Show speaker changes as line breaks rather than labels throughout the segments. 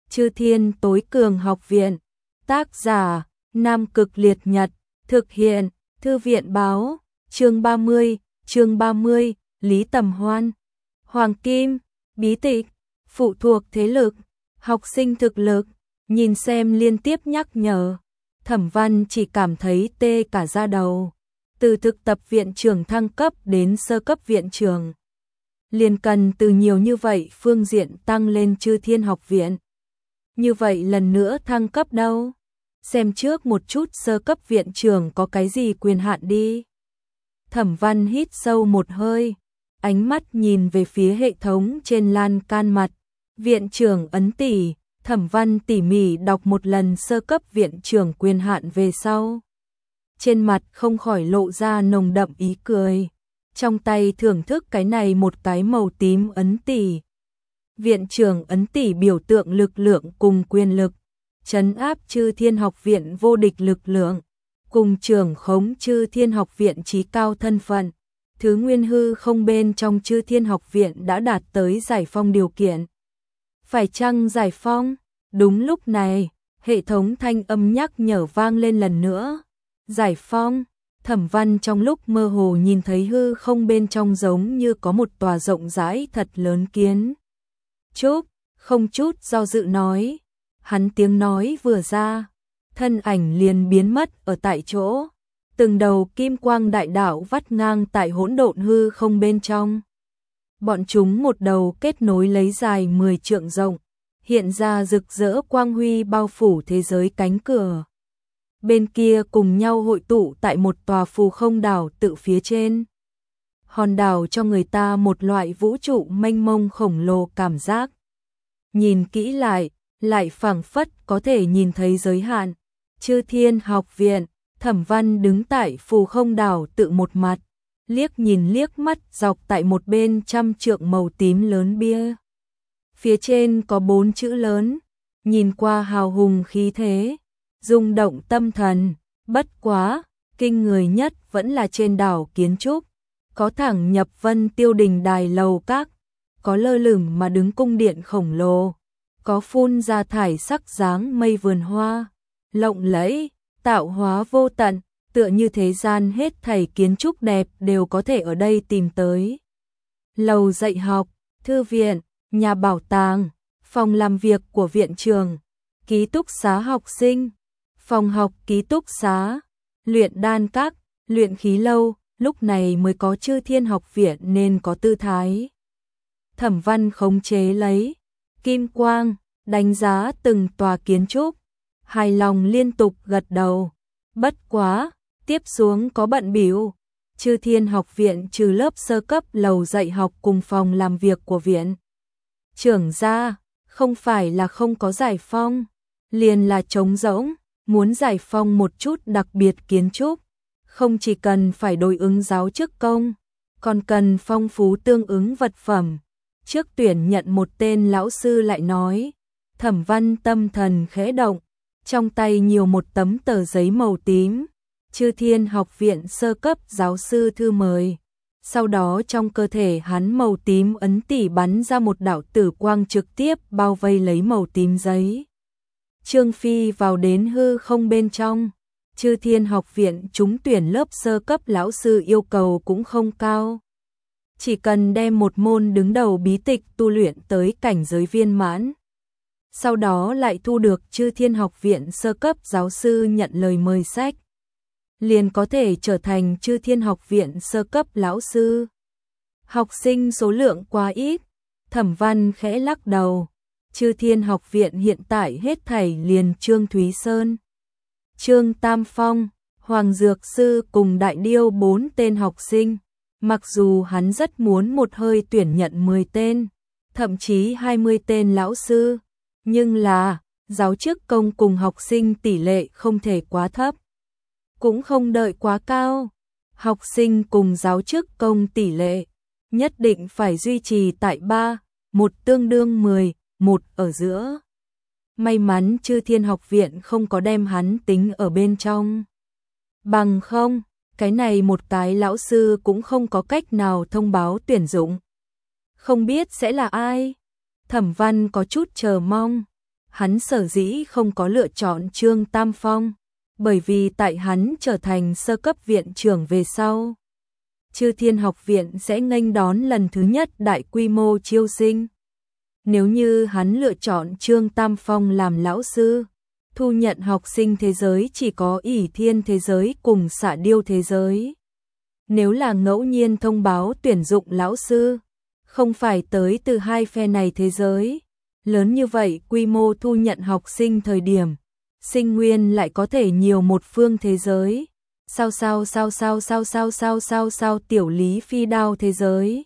Chư Thiên Tối Cường Học Viện. Tác giả: Nam Cực Liệt Nhật. Thực hiện: Thư viện báo. Chương 30, Lý Tầm Hoan. Hoàng Kim, bí tịch, phụ thuộc thế lực, học sinh thực lực. Nhìn xem liên tiếp nhắc nhở, Thẩm Văn chỉ cảm thấy tê cả da đầu. Từ thực tập viện trưởng thăng cấp đến sơ cấp viện trưởng, liền cần từ nhiều như vậy phương diện tăng lên Chư Thiên Học Viện. Như vậy lần nữa thăng cấp đâu? Xem trước một chút sơ cấp viện trưởng có cái gì quyền hạn đi. Thẩm Văn hít sâu một hơi, ánh mắt nhìn về phía hệ thống trên lan can mặt. Viện trưởng ấn tỷ. Thẩm Văn tỉ mỉ đọc một lần sơ cấp viện trưởng quyền hạn về sau. Trên mặt không khỏi lộ ra nồng đậm ý cười. Trong tay thưởng thức cái này một cái màu tím ấn tỷ. Viện trưởng ấn tỷ biểu tượng lực lượng cùng quyền lực, trấn áp Chư Thiên Học Viện vô địch lực lượng, cùng trưởng khống Chư Thiên Học Viện chí cao thân phận. Thứ nguyên hư không bên trong Chư Thiên Học Viện đã đạt tới giải phong điều kiện. Phải chăng giải phong? Đúng lúc này, hệ thống thanh âm nhắc nhở vang lên lần nữa. Giải phong. Thẩm Văn trong lúc mơ hồ nhìn thấy hư không bên trong giống như có một tòa rộng rãi thật lớn kiến trúc, không chút do dự nói. Hắn tiếng nói vừa ra, thân ảnh liền biến mất ở tại chỗ. Từng đầu kim quang đại đạo vắt ngang tại hỗn độn hư không bên trong. Bọn chúng một đầu kết nối lấy dài 10 trượng rộng, hiện ra rực rỡ quang huy bao phủ thế giới cánh cửa. Bên kia cùng nhau hội tụ tại một tòa phù không đảo tự phía trên. Hòn đảo cho người ta một loại vũ trụ mênh mông khổng lồ cảm giác. Nhìn kỹ lại phảng phất có thể nhìn thấy giới hạn. Chư Thiên Học Viện. Thẩm Văn đứng tại phù không đảo tự một mặt, liếc nhìn liếc mắt dọc tại một bên 100 trượng màu tím lớn bia. Phía trên có 4 chữ lớn, nhìn qua hào hùng khí thế, rung động tâm thần. Bất quá, kinh người nhất vẫn là trên đảo kiến trúc, có thẳng nhập vân tiêu đình đài lầu các, có lơ lửng mà đứng cung điện khổng lồ, có phun ra thải sắc dáng mây vườn hoa, lộng lẫy, tạo hóa vô tận, tựa như thế gian hết thảy kiến trúc đẹp đều có thể ở đây tìm tới. Lầu dạy học, thư viện, nhà bảo tàng, phòng làm việc của viện trường, ký túc xá học sinh, phòng học ký túc xá, luyện đan các, luyện khí lâu, lúc này mới có Chư Thiên Học Viện nên có tư thái. Thẩm Văn khống chế lấy kim quang, đánh giá từng tòa kiến trúc, hài lòng liên tục gật đầu. Bất quá, tiếp xuống có bận bịu. Chư Thiên Học Viện trừ lớp sơ cấp lầu dạy học cùng phòng làm việc của viện trưởng ra, không phải là không có giải phong, liền là trống rỗng. Muốn giải phong một chút đặc biệt kiến trúc, không chỉ cần phải đối ứng giáo chức công, còn cần phong phú tương ứng vật phẩm. Trước tuyển nhận một tên lão sư lại nói. Thẩm Văn tâm thần khẽ động, trong tay nhiều một tấm tờ giấy màu tím. Chư Thiên Học Viện sơ cấp giáo sư thư mời. Sau đó trong cơ thể hắn màu tím ấn tỷ bắn ra một đạo tử quang trực tiếp bao vây lấy màu tím giấy. Trương Phi vào đến hư không bên trong. Chư Thiên Học Viện trúng tuyển lớp sơ cấp lão sư yêu cầu cũng không cao. Chỉ cần đem một môn đứng đầu bí tịch tu luyện tới cảnh giới viên mãn. Sau đó lại thu được Chư Thiên Học Viện sơ cấp giáo sư nhận lời mời sách, liền có thể trở thành Chư Thiên Học Viện sơ cấp lão sư. Học sinh số lượng quá ít. Thẩm Văn khẽ lắc đầu. Chư Thiên Học Viện hiện tại hết thảy liền Trương Thúy Sơn, Trương Tam Phong, Hoàng Dược Sư cùng Đại Điêu 4 tên học sinh. Mặc dù hắn rất muốn một hơi tuyển nhận 10 tên, thậm chí 20 tên lão sư, nhưng là giáo chức công cùng học sinh tỷ lệ không thể quá thấp, cũng không đợi quá cao. Học sinh cùng giáo chức công tỷ lệ nhất định phải duy trì tại 3:1 tương đương 10:1 ở giữa. May mắn Chư Thiên Học Viện không có đem hắn tính ở bên trong. Bằng không, cái này một cái lão sư cũng không có cách nào thông báo tuyển dụng. Không biết sẽ là ai? Thẩm Văn có chút chờ mong. Hắn sở dĩ không có lựa chọn Trương Tam Phong, bởi vì tại hắn trở thành sơ cấp viện trưởng về sau, Chư Thiên học viện sẽ nghênh đón lần thứ nhất đại quy mô chiêu sinh. Nếu như hắn lựa chọn Trương Tam Phong làm lão sư, thu nhận học sinh thế giới chỉ có ỷ thiên thế giới cùng xạ điêu thế giới. Nếu là ngẫu nhiên thông báo tuyển dụng lão sư, không phải tới từ hai phe này thế giới, lớn như vậy quy mô thu nhận học sinh thời điểm, sinh nguyên lại có thể nhiều một phương thế giới. Sao tiểu Lý Phi Đao thế giới.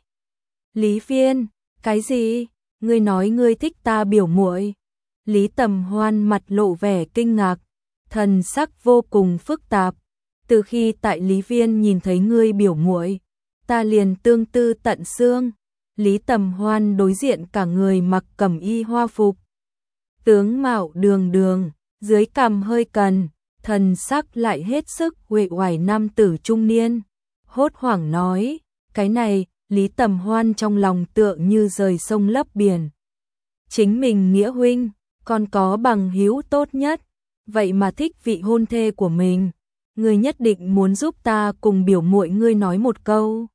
Lý Phiên, cái gì? Ngươi nói ngươi thích ta biểu muội? Lý Tầm Hoan mặt lộ vẻ kinh ngạc, thần sắc vô cùng phức tạp. Từ khi tại Lý Viên nhìn thấy ngươi biểu muội, ta liền tương tư tận xương. Lý Tầm Hoan đối diện cả người mặc cẩm y hoa phục, tướng mạo đường đường, dưới cằm hơi cần, thần sắc lại hết sức uể oải nam tử trung niên, hốt hoảng nói, cái này, Lý Tầm Hoan trong lòng tựa như rời sông lấp biển. Chính mình nghĩa huynh, còn có bằng hữu tốt nhất, vậy mà thích vị hôn thê của mình, ngươi nhất định muốn giúp ta cùng biểu muội ngươi nói một câu.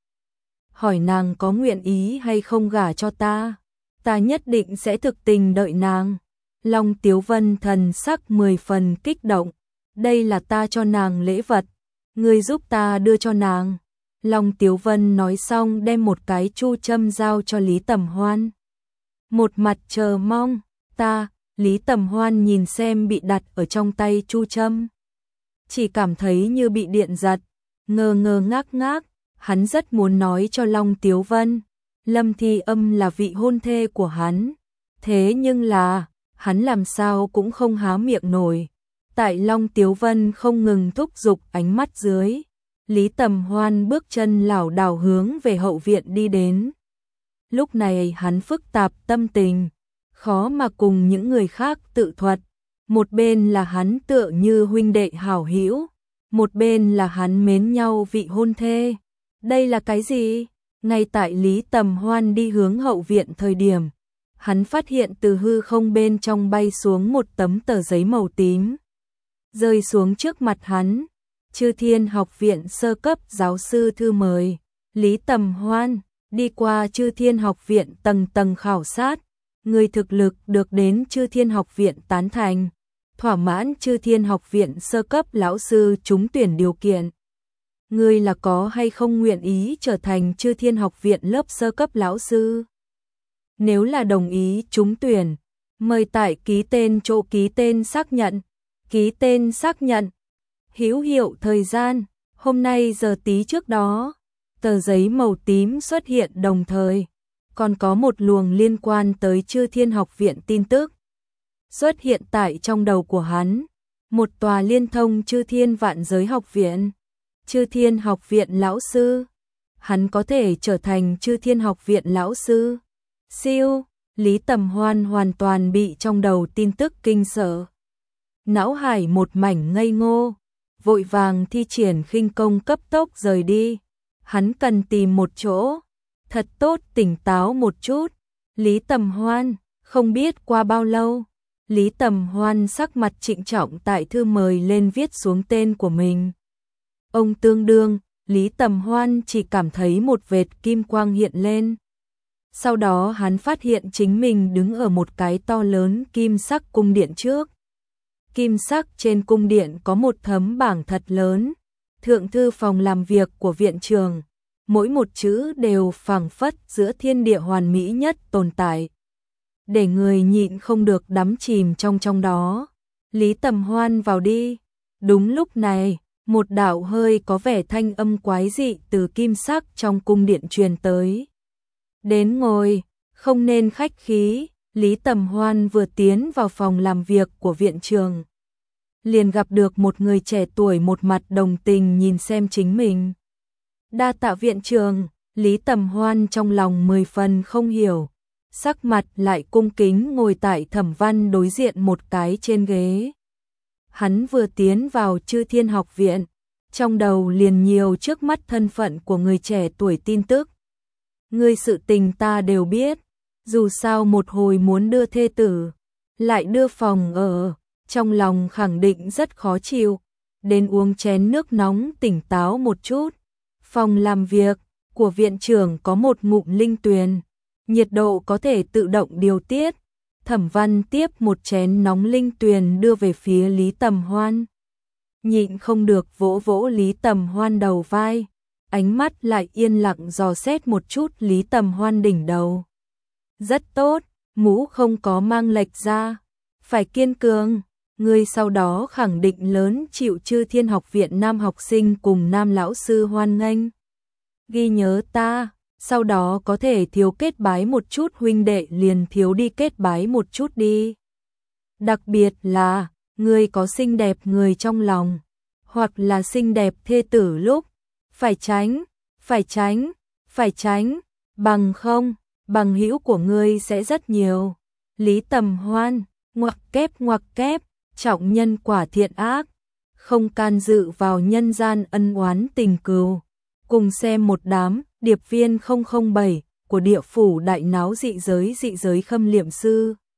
Hỏi nàng có nguyện ý hay không gả cho ta, ta nhất định sẽ thực tình đợi nàng. Long Tiếu Vân thần sắc 10 phần kích động, đây là ta cho nàng lễ vật, ngươi giúp ta đưa cho nàng. Long Tiếu Vân nói xong đem một cái chu châm giao cho Lý Tầm Hoan. Một mặt chờ mong, ta, Lý Tầm Hoan nhìn xem bị đặt ở trong tay chu châm, chỉ cảm thấy như bị điện giật, ngơ ngơ ngác ngác. Hắn rất muốn nói cho Long Tiếu Vân, Lâm Thi Âm là vị hôn thê của hắn, thế nhưng là, hắn làm sao cũng không há miệng nổi. Tại Long Tiếu Vân không ngừng thúc giục ánh mắt dưới, Lý Tầm Hoan bước chân lảo đảo hướng về hậu viện đi đến. Lúc này hắn phức tạp tâm tình, khó mà cùng những người khác tự thuật. Một bên là hắn tựa như huynh đệ hảo hữu, một bên là hắn mến nhau vị hôn thê. Đây là cái gì? Ngay tại Lý Tầm Hoan đi hướng hậu viện thời điểm, hắn phát hiện từ hư không bên trong bay xuống một tấm tờ giấy màu tím, rơi xuống trước mặt hắn. Chư Thiên học viện sơ cấp giáo sư thư mời, Lý Tầm Hoan, đi qua Chư Thiên học viện tầng tầng khảo sát, người thực lực được đến Chư Thiên học viện tán thành, thỏa mãn Chư Thiên học viện sơ cấp lão sư trúng tuyển điều kiện. Ngươi là có hay không nguyện ý trở thành Chư Thiên học viện lớp sơ cấp lão sư? Nếu là đồng ý trúng tuyển, mời tại ký tên chỗ ký tên xác nhận. Ký tên xác nhận. Hữu hiệu thời gian, hôm nay giờ tí trước đó. Tờ giấy màu tím xuất hiện đồng thời, còn có một luồng liên quan tới Chư Thiên học viện tin tức xuất hiện tại trong đầu của hắn. Một tòa liên thông Chư Thiên vạn giới học viện. Chư Thiên học viện lão sư, hắn có thể trở thành Chư Thiên học viện lão sư. Siêu, Lý Tầm Hoan hoàn toàn bị trong đầu tin tức kinh sợ. Não hải một mảnh ngây ngô, vội vàng thi triển khinh công cấp tốc rời đi. Hắn cần tìm một chỗ, thật tốt tỉnh táo một chút. Lý Tầm Hoan, không biết qua bao lâu, Lý Tầm Hoan sắc mặt trịnh trọng tại thư mời lên viết xuống tên của mình. Ông tương đương, Lý Tầm Hoan chỉ cảm thấy một vệt kim quang hiện lên. Sau đó hắn phát hiện chính mình đứng ở một cái to lớn kim sắc cung điện trước. Kim sắc trên cung điện có một tấm bảng thật lớn, thượng thư phòng làm việc của viện trường. Mỗi một chữ đều phảng phất giữa thiên địa hoàn mỹ nhất tồn tại, để người nhịn không được đắm chìm trong đó. Lý Tầm Hoan vào đi. Đúng lúc này, một đạo hơi có vẻ thanh âm quái dị từ kim sắc trong cung điện truyền tới. Đến ngồi, không nên khách khí. Lý Tầm Hoan vừa tiến vào phòng làm việc của viện trường, liền gặp được một người trẻ tuổi một mặt đồng tình nhìn xem chính mình. Đa tạ viện trường. Lý Tầm Hoan trong lòng 10 phần không hiểu, sắc mặt lại cung kính ngồi tại Thẩm Văn đối diện một cái trên ghế. Hắn vừa tiến vào Chư Thiên học viện, trong đầu liền nhiều trước mắt thân phận của người trẻ tuổi tin tức. Ngươi sự tình ta đều biết, dù sao một hồi muốn đưa thê tử, lại đưa phòng ở, trong lòng khẳng định rất khó chịu, đến uống chén nước nóng tỉnh táo một chút. Phòng làm việc của viện trưởng có một ngụm linh tuyền, nhiệt độ có thể tự động điều tiết. Thẩm Văn tiếp một chén nóng linh tuyền đưa về phía Lý Tầm Hoan. Nhịn không được vỗ vỗ Lý Tầm Hoan đầu vai, ánh mắt lại yên lặng dò xét một chút Lý Tầm Hoan đỉnh đầu. Rất tốt, mũ không có mang lệch ra, phải kiên cường, ngươi sau đó khẳng định lớn chịu Chư Thiên Học viện nam học sinh cùng nam lão sư hoan nghênh. Ghi nhớ ta, sau đó có thể thiếu kết bái một chút huynh đệ liền thiếu đi kết bái một chút đi. Đặc biệt là, ngươi có xinh đẹp người trong lòng, hoặc là xinh đẹp thê tử lúc, phải tránh, phải tránh, phải tránh, bằng không, bằng hữu của ngươi sẽ rất nhiều. Lý Tầm Hoan, ngoặc kép, trọng nhân quả thiện ác, không can dự vào nhân gian ân oán tình cừu. Cùng xem một đám điệp viên 007 của địa phủ đại náo dị giới khâm liệm sư.